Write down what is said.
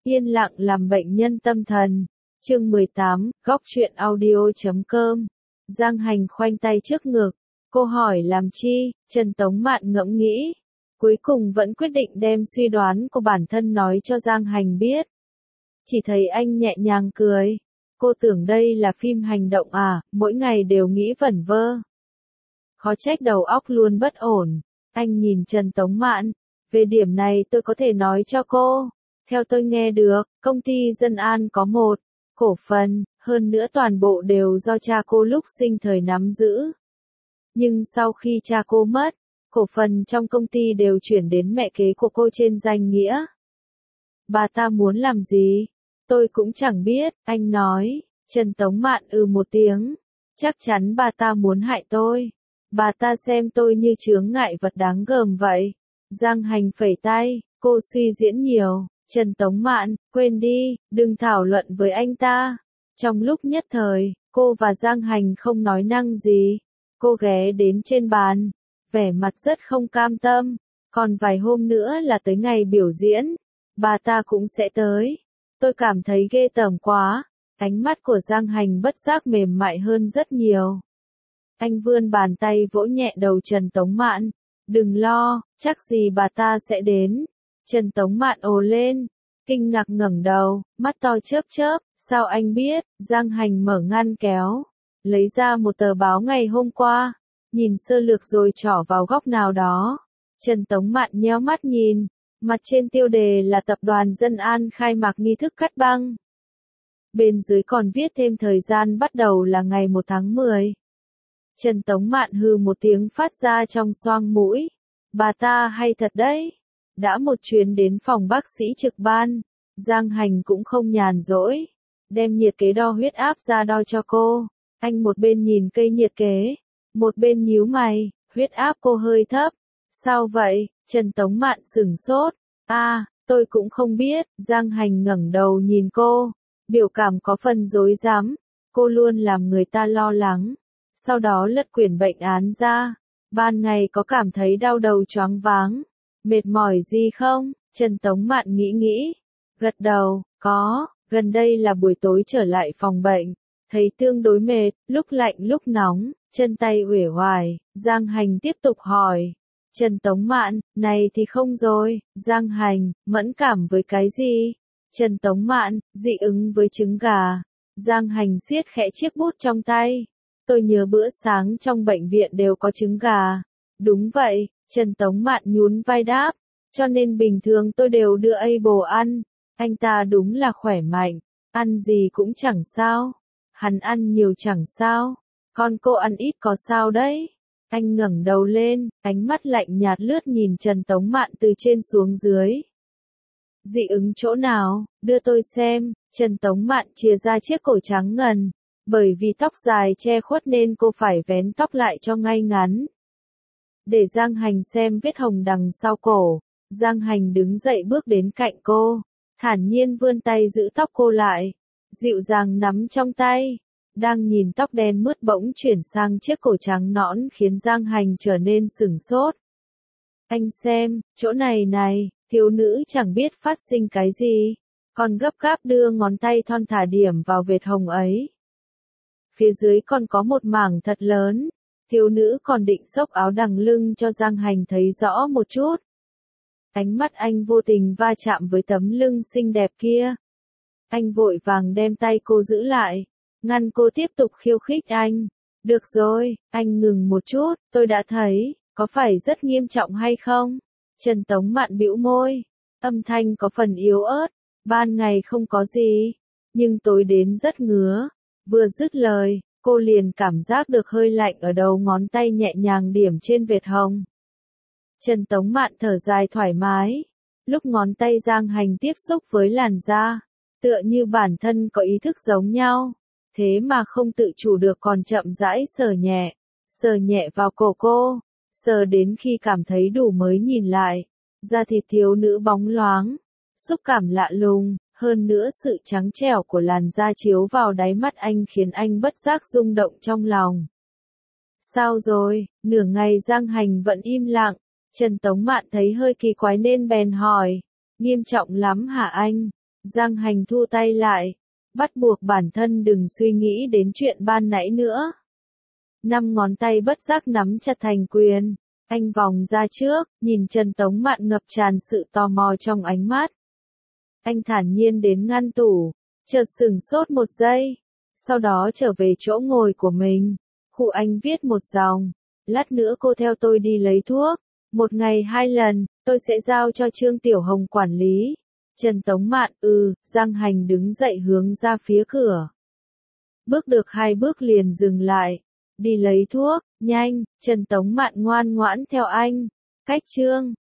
Yên lặng làm bệnh nhân tâm thần. Chương 18, góc truyện audio.com. Giang Hành khoanh tay trước ngực. Cô hỏi làm chi? Trần Tống Mạn ngẫm nghĩ. Cuối cùng vẫn quyết định đem suy đoán của bản thân nói cho Giang Hành biết. Chỉ thấy anh nhẹ nhàng cười. Cô tưởng đây là phim hành động à, mỗi ngày đều nghĩ vẩn vơ. Khó trách đầu óc luôn bất ổn. Anh nhìn Trần Tống Mạn. Về điểm này tôi có thể nói cho cô. Theo tôi nghe được, công ty Dân An có một cổ phần, hơn nữa toàn bộ đều do cha cô lúc sinh thời nắm giữ. Nhưng sau khi cha cô mất, cổ phần trong công ty đều chuyển đến mẹ kế của cô trên danh nghĩa. Bà ta muốn làm gì? Tôi cũng chẳng biết, anh nói. Trần Tống Mạn một tiếng. Chắc chắn bà ta muốn hại tôi. Bà ta xem tôi như chướng ngại vật đáng gờm vậy. Giang Hành phẩy tay, cô suy diễn nhiều. Trần Tống Mạn, quên đi, đừng thảo luận với anh ta. Trong lúc nhất thời, cô và Giang Hành không nói năng gì. Cô ghé đến trên bàn, vẻ mặt rất không cam tâm. Còn vài hôm nữa là tới ngày biểu diễn, bà ta cũng sẽ tới. Tôi cảm thấy ghê tởm quá. Ánh mắt của Giang Hành bất giác mềm mại hơn rất nhiều. Anh vươn bàn tay vỗ nhẹ đầu Trần Tống Mạn. Đừng lo, chắc gì bà ta sẽ đến. Trần Tống Mạn ồ lên, kinh ngạc ngẩng đầu, mắt to chớp chớp, sao anh biết? Giang Hành mở ngăn kéo, lấy ra một tờ báo ngày hôm qua, nhìn sơ lược rồi trỏ vào góc nào đó. Trần Tống Mạn nheo mắt nhìn, mặt trên tiêu đề là tập đoàn Dân An khai mạc nghi thức cắt băng. Bên dưới còn viết thêm thời gian bắt đầu là ngày 1 tháng 10. Trần Tống Mạn hừ một tiếng phát ra trong xoang mũi. Bà ta hay thật đấy. Đã một chuyến đến phòng bác sĩ trực ban, Giang Hành cũng không nhàn rỗi. Đem nhiệt kế đo huyết áp ra đo cho cô. Anh một bên nhìn cây nhiệt kế, một bên nhíu mày, huyết áp cô hơi thấp. Sao vậy? Trần Tống Mạn sửng sốt. Tôi cũng không biết. Giang Hành ngẩng đầu nhìn cô, biểu cảm có phần rối rắm. Cô luôn làm người ta lo lắng. Sau đó lật quyển bệnh án ra. Ban ngày có cảm thấy đau đầu choáng váng, mệt mỏi gì không? Trần Tống Mạn nghĩ. Gật đầu, có, gần đây là buổi tối trở lại phòng bệnh. Thấy tương đối mệt, lúc lạnh lúc nóng, chân tay uể oải. Giang Hành tiếp tục hỏi. Trần Tống Mạn, này thì không rồi. Giang Hành, mẫn cảm với cái gì? Trần Tống Mạn, dị ứng với trứng gà. Giang Hành siết khẽ chiếc bút trong tay. Tôi nhớ bữa sáng trong bệnh viện đều có trứng gà. Đúng vậy, Trần Tống Mạn nhún vai đáp. Cho nên bình thường tôi đều đưa Abel ăn. Anh ta đúng là khỏe mạnh. Ăn gì cũng chẳng sao. Hắn ăn nhiều chẳng sao. Còn cô ăn ít có sao đấy. Anh ngẩng đầu lên, ánh mắt lạnh nhạt lướt nhìn Trần Tống Mạn từ trên xuống dưới. Dị ứng chỗ nào? Đưa tôi xem. Trần Tống Mạn chìa ra chiếc cổ trắng ngần. Bởi vì tóc dài che khuất nên cô phải vén tóc lại cho ngay ngắn. Để Giang Hành xem vết hồng đằng sau cổ. Giang Hành đứng dậy bước đến cạnh cô, thản nhiên vươn tay giữ tóc cô lại, dịu dàng nắm trong tay. Đang nhìn tóc đen mướt bỗng chuyển sang chiếc cổ trắng nõn khiến Giang Hành trở nên sửng sốt. Anh xem, chỗ này này, thiếu nữ chẳng biết phát sinh cái gì, còn gấp gáp đưa ngón tay thon thả điểm vào vệt hồng ấy. Phía dưới còn có một mảng thật lớn. Thiếu nữ còn định xốc áo đằng lưng cho Giang Hành thấy rõ một chút. Ánh mắt anh vô tình va chạm với tấm lưng xinh đẹp kia. Anh vội vàng đem tay cô giữ lại, ngăn cô tiếp tục khiêu khích anh. Được rồi, anh ngừng một chút, tôi đã thấy, có phải rất nghiêm trọng hay không? Trần Tống Mạn bĩu môi, âm thanh có phần yếu ớt. Ban ngày không có gì, nhưng tối đến rất ngứa. Vừa dứt lời, cô liền cảm giác được hơi lạnh ở đầu ngón tay nhẹ nhàng điểm trên vệt hồng. Trần Tống Mạn thở dài thoải mái. Lúc ngón tay Giang Hành tiếp xúc với làn da, tựa như bản thân có ý thức giống nhau. Thế mà không tự chủ được còn chậm rãi sờ nhẹ vào cổ cô. Sờ đến khi cảm thấy đủ mới nhìn lại. Da thịt thiếu nữ bóng loáng, xúc cảm lạ lùng. Hơn nữa sự trắng trẻo của làn da chiếu vào đáy mắt anh khiến anh bất giác rung động trong lòng. Sao rồi? Nửa ngày Giang Hành vẫn im lặng. Trần Tống Mạn thấy hơi kỳ quái nên bèn hỏi. Nghiêm trọng lắm hả anh? Giang Hành thu tay lại, bắt buộc bản thân đừng suy nghĩ đến chuyện ban nãy nữa. 5 ngón tay bất giác nắm chặt thành quyền, anh vòng ra trước, nhìn Trần Tống Mạn ngập tràn sự tò mò trong ánh mắt. Anh thản nhiên đến ngăn tủ, chợt sửng sốt một giây, sau đó trở về chỗ ngồi của mình. Khu anh viết một dòng, lát nữa cô theo tôi đi lấy thuốc, 1 ngày 2 lần, tôi sẽ giao cho Trương Tiểu Hồng quản lý. Trần Tống Mạn, Giang Hành đứng dậy hướng ra phía cửa. Bước được 2 bước liền dừng lại, đi lấy thuốc, nhanh, Trần Tống Mạn ngoan ngoãn theo anh. Cách Trương